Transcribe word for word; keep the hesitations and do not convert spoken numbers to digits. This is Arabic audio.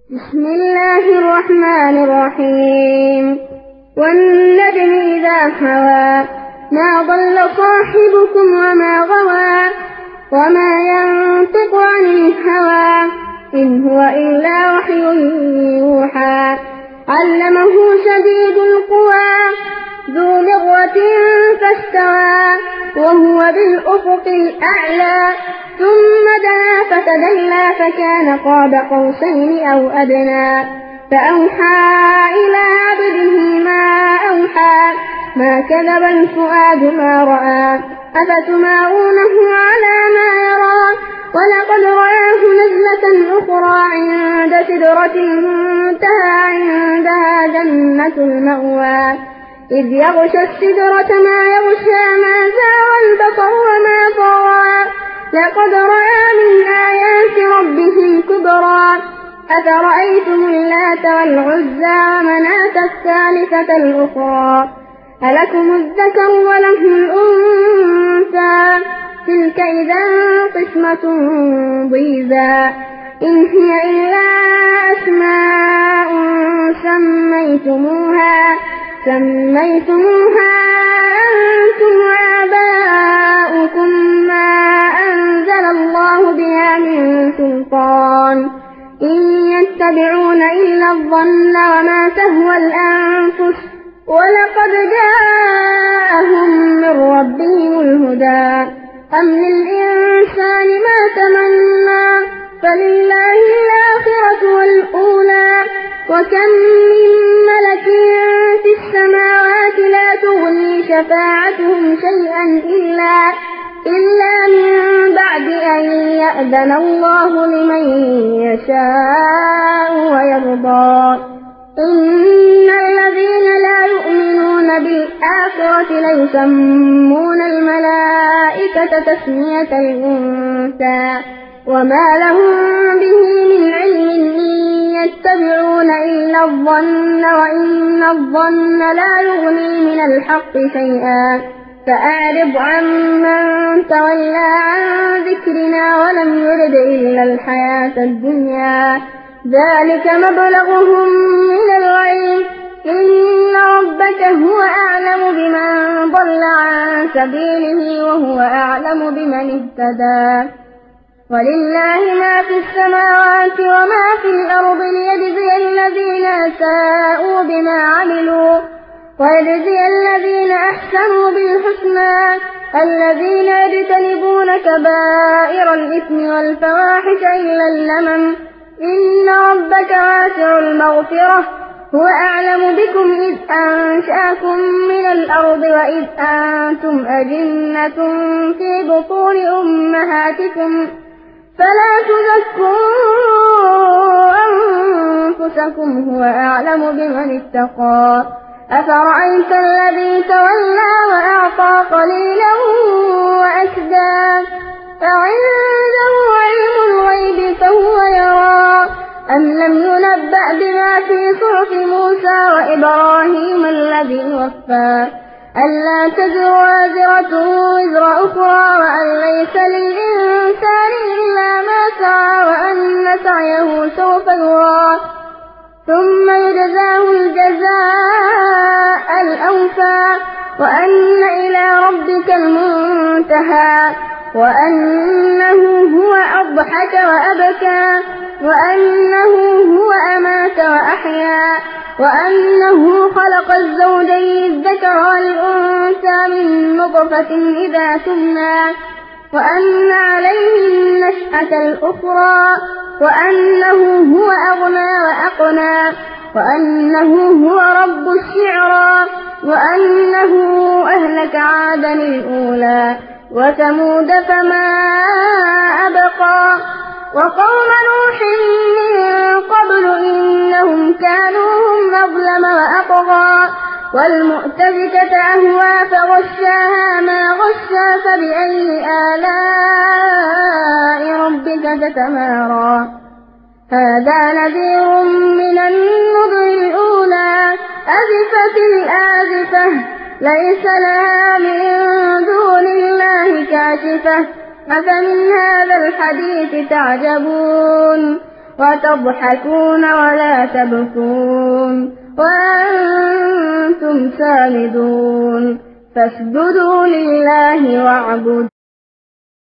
بسم الله الرحمن الرحيم والنجم إذا هوى ما ضل صاحبكم وما غوى وما ينطق عن الهوى إن هو إلا وحي يوحى علمه شديد القوى ذو مرة فاستوى وهو بالأفق الأعلى ثم دنا فتدلى فكان قاب قوسين أو أدنى فأوحى إلى عبده ما أوحى ما كذب الفؤاد ما رأى أفتمارونه على ما يرى ولقد رآه نزلة أخرى عند سدرة المنتهى عندها جنة المأوى إذ يغشى السدرة ما يغشى ما زاغ البصر وما طغى لقد رأى من آيات ربه الكبرى أفرأيتم اللات والعزى ومناة الثالثة الأخرى ألكم الذكر وله الأنثى تلك إذا قسمة ضيزى إن هي إلا أسماء سميتموها سميتموها أنتم وآباؤكم ما أنزل الله بها من سلطان إن يتبعون إلا الظن وما تهوى الأنفس ولقد جاءهم من ربهم الهدى أم للإنسان ما تمنى فلله الآخرة والأولى وكم من ملك في السماوات لا تغني شفاعتهم شيئا إلا إلا من بعد أن يأذن الله لمن يشاء ويرضى إن الذين لا يؤمنون بالآخرة ليسمون الملائكة تسمية الأنثى وما لهم به من علم إن يتبعون إلا الظن وإن الظن لا يغني من الحق شيئا فأعرض عمن تولى عن ذكرنا ولم يرد إلا الحياة الدنيا ذلك مبلغهم من العلم إن ربك هو أعلم بمن ضل عن سبيله وهو أعلم بمن اهتدى ولله ما في السماوات وما في الأرض ليجزي الذين أساءوا بما عملوا ويجزي الذين أحسنوا بالحسنى الذين يجتنبون كبائر الإثم والفواحش إلا اللمم إن ربك واسع المغفرة هو أعلم بكم إذ أنشأكم من الأرض وإذ أنتم أجنة في بطون أمهاتكم فلا تزكوا أنفسكم هو أعلم بمن اتقى أفرأيت الذي تولى وأعطى قليلا وأكدى أعنده علم الغيب فهو يرى أم لم ينبأ بما في صحف موسى وإبراهيم الذي وفى ألا تزر وازرة وزر أخرى وأن ليس للإنسان إلا ما سعى وأن سعيه سوف يرى ثم يجزاه الجزاء الأوفى وأن إلى ربك المنتهى وأنه هو أضحك وأبكى وأنه هو أمات وأحيا وأنه خلق الزوجين الذكر والأنثى من نطفة إذا تمنى وأن عليه النشأة الأخرى وأنه هو أغنى وأقنى وأنه هو رب الشعرى وأنه أهلك عادا الأولى وثمود فما أبقى وقوم نوح من قبل إنهم كانوا هم أظلم وأطغى والمؤتفكة أهوى فغشاها ما غشى فبأي آلاء ربك تتمارى هذا نذير من النذر الأولى أزفت الآزفة ليس لها من دون الله كاشفة أفمن هذا الحديث تعجبون وتضحكون ولا تبكون وأنتم سامدون فاسجدوا لله واعبدوا.